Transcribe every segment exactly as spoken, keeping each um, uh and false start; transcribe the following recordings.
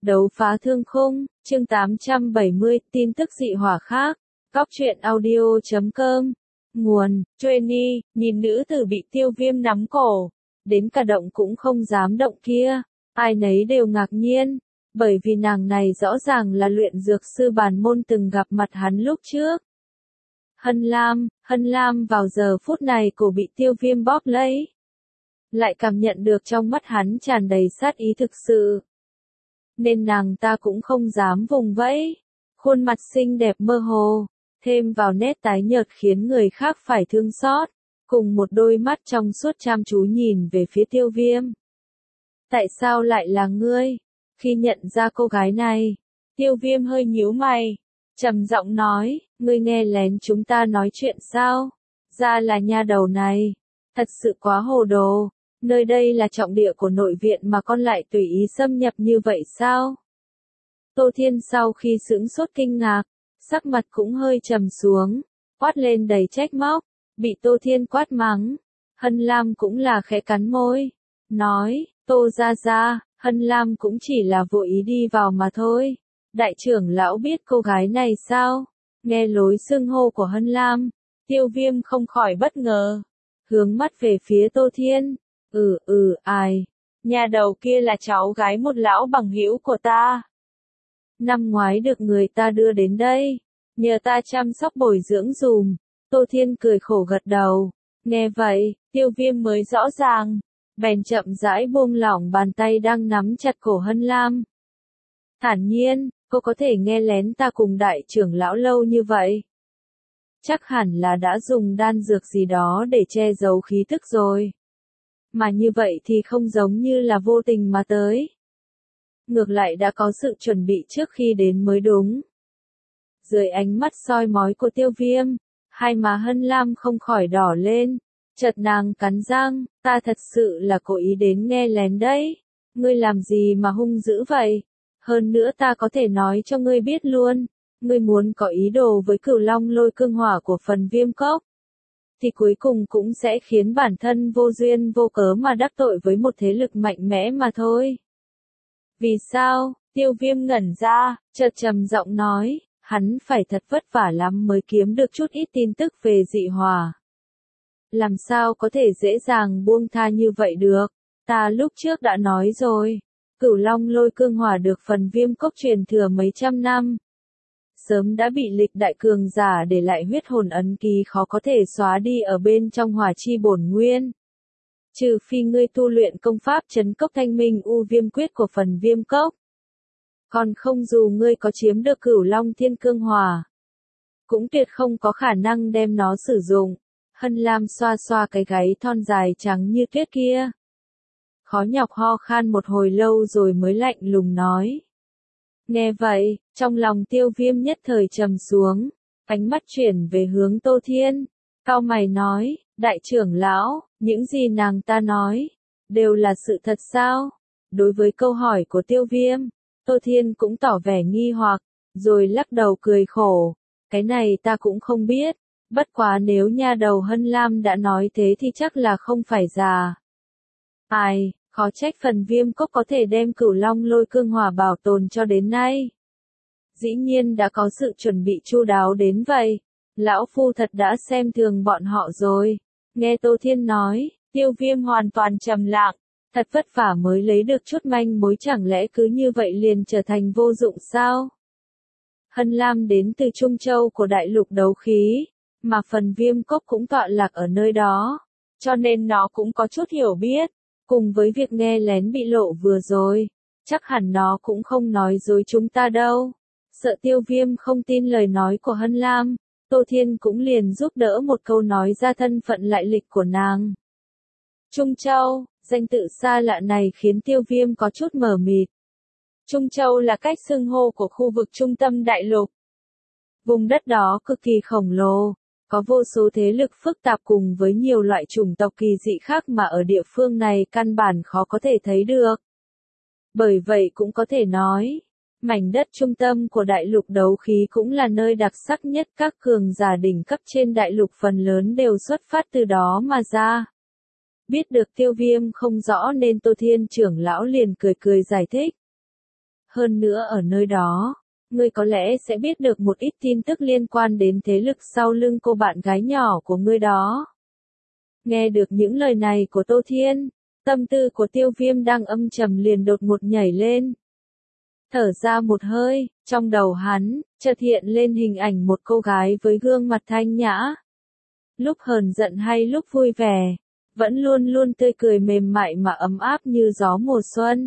Đấu phá thương khung, chương tám trăm bảy mươi, tin tức dị hỏa khác, góc truyện audio chấm com, nguồn, Trainee, nhìn nữ tử bị tiêu viêm nắm cổ, đến cả động cũng không dám động kia, ai nấy đều ngạc nhiên, bởi vì nàng này rõ ràng là luyện dược sư bản môn từng gặp mặt hắn lúc trước. Hân Lam, Hân Lam vào giờ phút này cổ bị tiêu viêm bóp lấy, lại cảm nhận được trong mắt hắn tràn đầy sát ý thực sự. Nên nàng ta cũng không dám vùng vẫy, khuôn mặt xinh đẹp mơ hồ, thêm vào nét tái nhợt khiến người khác phải thương xót, cùng một đôi mắt trong suốt chăm chú nhìn về phía tiêu viêm. Tại sao lại là ngươi? Khi nhận ra cô gái này, tiêu viêm hơi nhíu mày, trầm giọng nói, ngươi nghe lén chúng ta nói chuyện sao? Ra là nha đầu này, thật sự quá hồ đồ. Nơi đây là trọng địa của nội viện mà con lại tùy ý xâm nhập như vậy sao? Tô Thiên sau khi sững sốt kinh ngạc, sắc mặt cũng hơi trầm xuống, quát lên đầy trách móc, bị Tô Thiên quát mắng. Hân Lam cũng là khẽ cắn môi, nói, Tô gia gia, Hân Lam cũng chỉ là vô ý đi vào mà thôi. Đại trưởng lão biết cô gái này sao? Nghe lối xưng hô của Hân Lam, tiêu viêm không khỏi bất ngờ, hướng mắt về phía Tô Thiên. Ừ ừ ai, nhà đầu kia là cháu gái một lão bằng hữu của ta. Năm ngoái được người ta đưa đến đây, nhờ ta chăm sóc bồi dưỡng dùm. Tô Thiên cười khổ gật đầu, nghe vậy, tiêu viêm mới rõ ràng, bèn chậm rãi buông lỏng bàn tay đang nắm chặt cổ Hân Lam. Thản nhiên, cô có thể nghe lén ta cùng đại trưởng lão lâu như vậy. Chắc hẳn là đã dùng đan dược gì đó để che giấu khí tức rồi. Mà như vậy thì không giống như là vô tình mà tới. Ngược lại đã có sự chuẩn bị trước khi đến mới đúng. Dưới ánh mắt soi mói của tiêu viêm, hai má Hân Lam không khỏi đỏ lên, chợt nàng cắn răng, ta thật sự là cố ý đến nghe lén đấy. Ngươi làm gì mà hung dữ vậy? Hơn nữa ta có thể nói cho ngươi biết luôn, ngươi muốn có ý đồ với Cửu Long Lôi Cương Hỏa của phần Viêm Cốc, thì cuối cùng cũng sẽ khiến bản thân vô duyên vô cớ mà đắc tội với một thế lực mạnh mẽ mà thôi. Vì sao? Tiêu viêm ngẩn ra, chợt trầm giọng nói, hắn phải thật vất vả lắm mới kiếm được chút ít tin tức về dị hỏa. Làm sao có thể dễ dàng buông tha như vậy được? Ta lúc trước đã nói rồi, Cửu Long Lôi Cương Hỏa được phần Viêm Cốc truyền thừa mấy trăm năm. Sớm đã bị lịch đại cường giả để lại huyết hồn ấn ký khó có thể xóa đi ở bên trong hỏa chi bổn nguyên. Trừ phi ngươi tu luyện công pháp trấn cốc thanh minh u viêm quyết của phần Viêm Cốc. Còn không dù ngươi có chiếm được Cửu Long Thiên Cương Hỏa, cũng tuyệt không có khả năng đem nó sử dụng. Hân Lam xoa xoa cái gáy thon dài trắng như tuyết kia, khó nhọc ho khan một hồi lâu rồi mới lạnh lùng nói. Nghe vậy, trong lòng tiêu viêm nhất thời trầm xuống, ánh mắt chuyển về hướng Tô Thiên, cau mày nói, đại trưởng lão, những gì nàng ta nói, đều là sự thật sao? Đối với câu hỏi của tiêu viêm, Tô Thiên cũng tỏ vẻ nghi hoặc, rồi lắc đầu cười khổ, cái này ta cũng không biết, bất quá nếu nha đầu Hân Lam đã nói thế thì chắc là không phải già. Ai? Khó trách phần Viêm Cốc có thể đem Cửu Long Lôi Cương Hỏa bảo tồn cho đến nay. Dĩ nhiên đã có sự chuẩn bị chu đáo đến vậy. Lão Phu thật đã xem thường bọn họ rồi. Nghe Tô Thiên nói, tiêu viêm hoàn toàn trầm lặng. Thật vất vả mới lấy được chút manh mối, chẳng lẽ cứ như vậy liền trở thành vô dụng sao? Hân Lam đến từ Trung Châu của đại lục đấu khí, mà phần Viêm Cốc cũng tọa lạc ở nơi đó. Cho nên nó cũng có chút hiểu biết. Cùng với việc nghe lén bị lộ vừa rồi, chắc hẳn nó cũng không nói dối chúng ta đâu. Sợ tiêu viêm không tin lời nói của Hân Lam, Tô Thiên cũng liền giúp đỡ một câu nói ra thân phận lại lịch của nàng. Trung Châu, danh tự xa lạ này khiến tiêu viêm có chút mờ mịt. Trung Châu là cách xưng hô của khu vực trung tâm đại lục. Vùng đất đó cực kỳ khổng lồ. Có vô số thế lực phức tạp cùng với nhiều loại chủng tộc kỳ dị khác mà ở địa phương này căn bản khó có thể thấy được. Bởi vậy cũng có thể nói, mảnh đất trung tâm của đại lục đấu khí cũng là nơi đặc sắc nhất, các cường giả đỉnh cấp trên đại lục phần lớn đều xuất phát từ đó mà ra. Biết được tiêu viêm không rõ nên Tô Thiên trưởng lão liền cười cười giải thích. hơn nữa ở nơi đó, ngươi có lẽ sẽ biết được một ít tin tức liên quan đến thế lực sau lưng cô bạn gái nhỏ của ngươi đó. Nghe được những lời này của Tô Thiên, tâm tư của Tiêu Viêm đang âm trầm liền đột ngột nhảy lên. Thở ra một hơi, trong đầu hắn, chợt hiện lên hình ảnh một cô gái với gương mặt thanh nhã. Lúc hờn giận hay lúc vui vẻ, vẫn luôn luôn tươi cười mềm mại mà ấm áp như gió mùa xuân.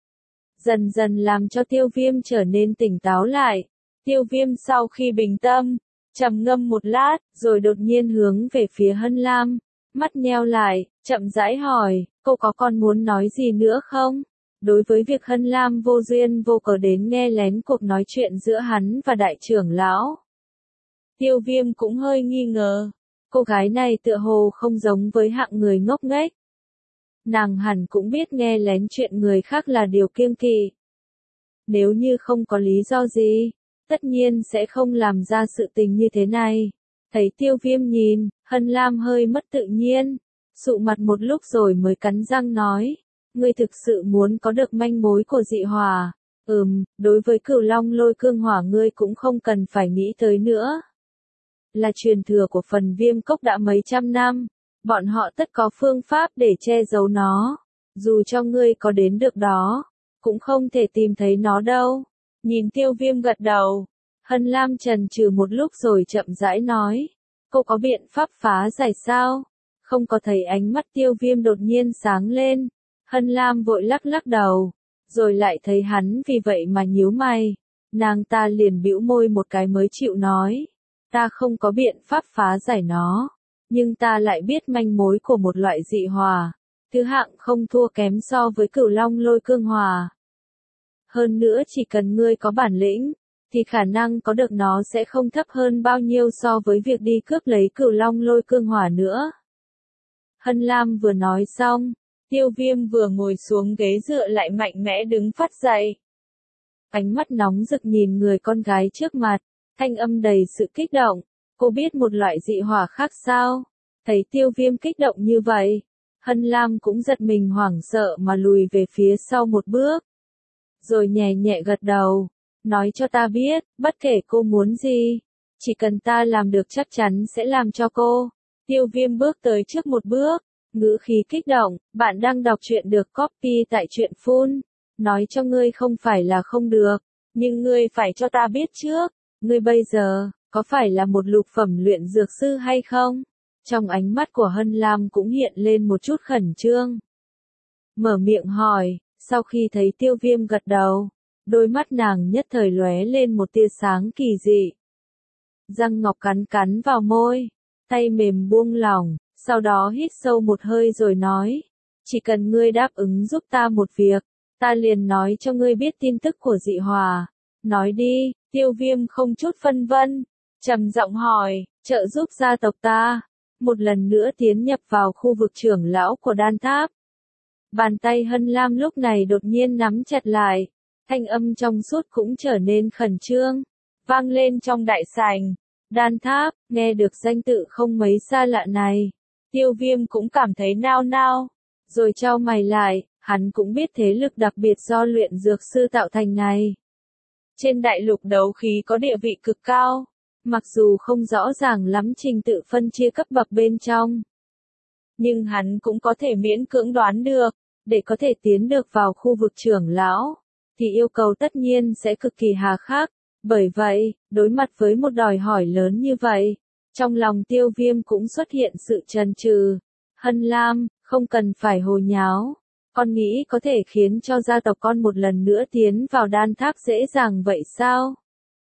Dần dần làm cho Tiêu Viêm trở nên tỉnh táo lại. Tiêu Viêm sau khi bình tâm, trầm ngâm một lát, rồi đột nhiên hướng về phía Hân Lam, mắt nheo lại, chậm rãi hỏi, cô có còn muốn nói gì nữa không? Đối với việc Hân Lam vô duyên vô cớ đến nghe lén cuộc nói chuyện giữa hắn và đại trưởng lão, Tiêu Viêm cũng hơi nghi ngờ. Cô gái này tựa hồ không giống với hạng người ngốc nghếch. Nàng hẳn cũng biết nghe lén chuyện người khác là điều kiêng kỵ. Nếu như không có lý do gì, tất nhiên sẽ không làm ra sự tình như thế này. Thấy Tiêu Viêm nhìn, Hân Lam hơi mất tự nhiên, sụ mặt một lúc rồi mới cắn răng nói, ngươi thực sự muốn có được manh mối của dị hỏa. Ừm, đối với Cửu Long Lôi Cương Hỏa ngươi cũng không cần phải nghĩ tới nữa. Là truyền thừa của phần Viêm Cốc đã mấy trăm năm, bọn họ tất có phương pháp để che giấu nó. Dù cho ngươi có đến được đó, cũng không thể tìm thấy nó đâu. Nhìn Tiêu Viêm gật đầu, Hân Lam chần chừ một lúc rồi chậm rãi nói, cô có biện pháp phá giải sao? Không có thấy ánh mắt Tiêu Viêm đột nhiên sáng lên, Hân Lam vội lắc lắc đầu, rồi lại thấy hắn vì vậy mà nhíu mày. Nàng ta liền bĩu môi một cái mới chịu nói, ta không có biện pháp phá giải nó, nhưng ta lại biết manh mối của một loại dị hỏa, thứ hạng không thua kém so với Cửu Long Lôi Cương Hỏa. Hơn nữa chỉ cần ngươi có bản lĩnh, thì khả năng có được nó sẽ không thấp hơn bao nhiêu so với việc đi cướp lấy Cửu Long Lôi Cương Hỏa nữa. Hân Lam vừa nói xong, Tiêu Viêm vừa ngồi xuống ghế dựa lại mạnh mẽ đứng phát dậy. Ánh mắt nóng rực nhìn người con gái trước mặt, thanh âm đầy sự kích động, cô biết một loại dị hỏa khác sao? Thấy Tiêu Viêm kích động như vậy, Hân Lam cũng giật mình hoảng sợ mà lùi về phía sau một bước. Rồi nhẹ nhẹ gật đầu, nói cho ta biết, bất kể cô muốn gì, chỉ cần ta làm được chắc chắn sẽ làm cho cô. Tiêu Viêm bước tới trước một bước, ngữ khí kích động, bạn đang đọc truyện được copy tại truyện phun. Nói cho ngươi không phải là không được, nhưng ngươi phải cho ta biết trước, ngươi bây giờ, có phải là một lục phẩm luyện dược sư hay không? Trong ánh mắt của Hân Lam cũng hiện lên một chút khẩn trương. Mở miệng hỏi, sau khi thấy Tiêu Viêm gật đầu, đôi mắt nàng nhất thời lóe lên một tia sáng kỳ dị. Răng ngọc cắn cắn vào môi, tay mềm buông lỏng, sau đó hít sâu một hơi rồi nói, chỉ cần ngươi đáp ứng giúp ta một việc, ta liền nói cho ngươi biết tin tức của dị hỏa. Nói đi. Tiêu Viêm không chút phân vân, trầm giọng hỏi, trợ giúp gia tộc ta, một lần nữa tiến nhập vào khu vực trưởng lão của đan tháp. Bàn tay Hân Lam lúc này đột nhiên nắm chặt lại, thanh âm trong suốt cũng trở nên khẩn trương, vang lên trong đại sảnh. Đan tháp, nghe được danh tự không mấy xa lạ này, Tiêu Viêm cũng cảm thấy nao nao, rồi chau mày lại, hắn cũng biết thế lực đặc biệt do luyện dược sư tạo thành này. Trên đại lục đấu khí có địa vị cực cao, mặc dù không rõ ràng lắm trình tự phân chia cấp bậc bên trong, nhưng hắn cũng có thể miễn cưỡng đoán được, để có thể tiến được vào khu vực trưởng lão, thì yêu cầu tất nhiên sẽ cực kỳ hà khắc. Bởi vậy, đối mặt với một đòi hỏi lớn như vậy, trong lòng Tiêu Viêm cũng xuất hiện sự chần chừ. Hân Lam, không cần phải hồ nháo. Con nghĩ có thể khiến cho gia tộc con một lần nữa tiến vào đan tháp dễ dàng vậy sao?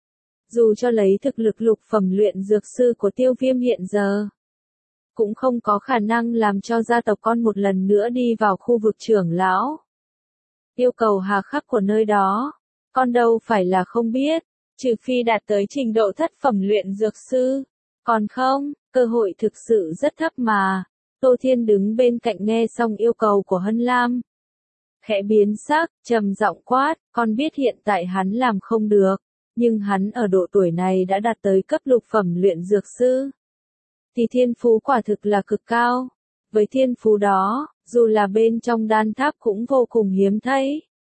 Dù cho lấy thực lực lục phẩm luyện dược sư của Tiêu Viêm hiện giờ, cũng không có khả năng làm cho gia tộc con một lần nữa đi vào khu vực trưởng lão. Yêu cầu hà khắc của nơi đó, con đâu phải là không biết, trừ phi đạt tới trình độ thất phẩm luyện dược sư. Còn không, cơ hội thực sự rất thấp mà. Tô Thiên đứng bên cạnh nghe xong yêu cầu của Hân Lam, khẽ biến sắc, trầm giọng quát, con biết hiện tại hắn làm không được, nhưng hắn ở độ tuổi này đã đạt tới cấp lục phẩm luyện dược sư, thì thiên phú quả thực là cực cao. Với thiên phú đó, dù là bên trong đan tháp cũng vô cùng hiếm thấy.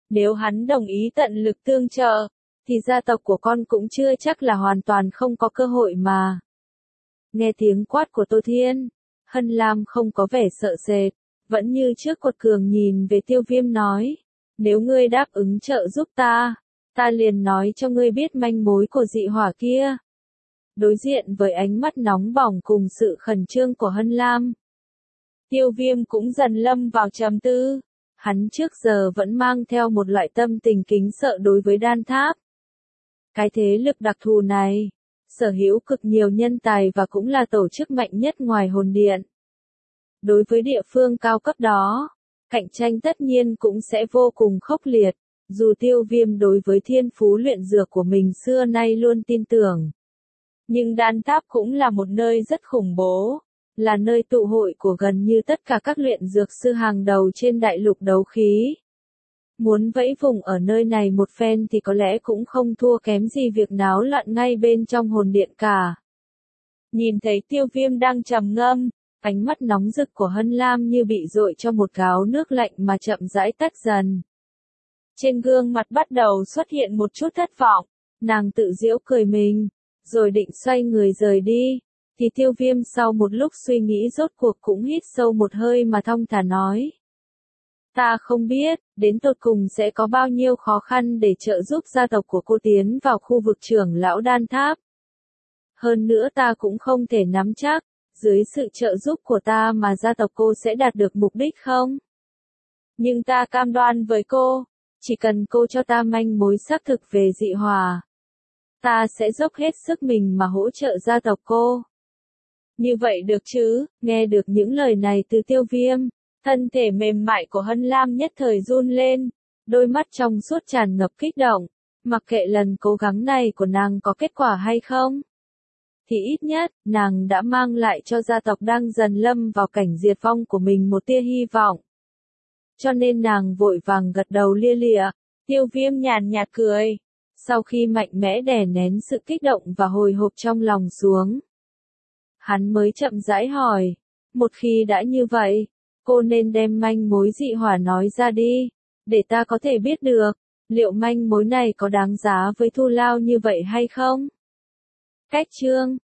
Nếu hắn đồng ý tận lực tương trợ, thì gia tộc của con cũng chưa chắc là hoàn toàn không có cơ hội mà. Nghe tiếng quát của Tô Thiên, Hân Lam không có vẻ sợ sệt, vẫn như trước quật cường nhìn về Tiêu Viêm nói, nếu ngươi đáp ứng trợ giúp ta, ta liền nói cho ngươi biết manh mối của dị hỏa kia. Đối diện với ánh mắt nóng bỏng cùng sự khẩn trương của Hân Lam, Tiêu Viêm cũng dần lâm vào trầm tư. Hắn trước giờ vẫn mang theo một loại tâm tình kính sợ đối với Đan Tháp. Cái thế lực đặc thù này, sở hữu cực nhiều nhân tài và cũng là tổ chức mạnh nhất ngoài hồn điện. Đối với địa phương cao cấp đó, cạnh tranh tất nhiên cũng sẽ vô cùng khốc liệt, dù Tiêu Viêm đối với thiên phú luyện dược của mình xưa nay luôn tin tưởng. Nhưng Đan Tháp cũng là một nơi rất khủng bố, là nơi tụ hội của gần như tất cả các luyện dược sư hàng đầu trên đại lục đấu khí. Muốn vẫy vùng ở nơi này một phen thì có lẽ cũng không thua kém gì việc náo loạn ngay bên trong hồn điện cả. Nhìn thấy Tiêu Viêm đang trầm ngâm, ánh mắt nóng rực của Hân Lam như bị dội cho một gáo nước lạnh mà chậm rãi tắt dần. Trên gương mặt bắt đầu xuất hiện một chút thất vọng, nàng tự giễu cười mình, rồi định xoay người rời đi, thì Tiêu Viêm sau một lúc suy nghĩ rốt cuộc cũng hít sâu một hơi mà thong thả nói. Ta không biết, đến tột cùng sẽ có bao nhiêu khó khăn để trợ giúp gia tộc của cô tiến vào khu vực trưởng lão Đan Tháp. Hơn nữa ta cũng không thể nắm chắc, dưới sự trợ giúp của ta mà gia tộc cô sẽ đạt được mục đích không? Nhưng ta cam đoan với cô, chỉ cần cô cho ta manh mối xác thực về dị hỏa, ta sẽ dốc hết sức mình mà hỗ trợ gia tộc cô. Như vậy được chứ? Nghe được những lời này từ Tiêu Viêm, thân thể mềm mại của Hân Lam nhất thời run lên, đôi mắt trong suốt tràn ngập kích động, mặc kệ lần cố gắng này của nàng có kết quả hay không, thì ít nhất, nàng đã mang lại cho gia tộc đang dần lâm vào cảnh diệt vong của mình một tia hy vọng. Cho nên nàng vội vàng gật đầu lia lịa. Tiêu Viêm nhàn nhạt cười, sau khi mạnh mẽ đè nén sự kích động và hồi hộp trong lòng xuống, hắn mới chậm rãi hỏi, một khi đã như vậy, cô nên đem manh mối dị hỏa nói ra đi, để ta có thể biết được, liệu manh mối này có đáng giá với thù lao như vậy hay không? Cách chương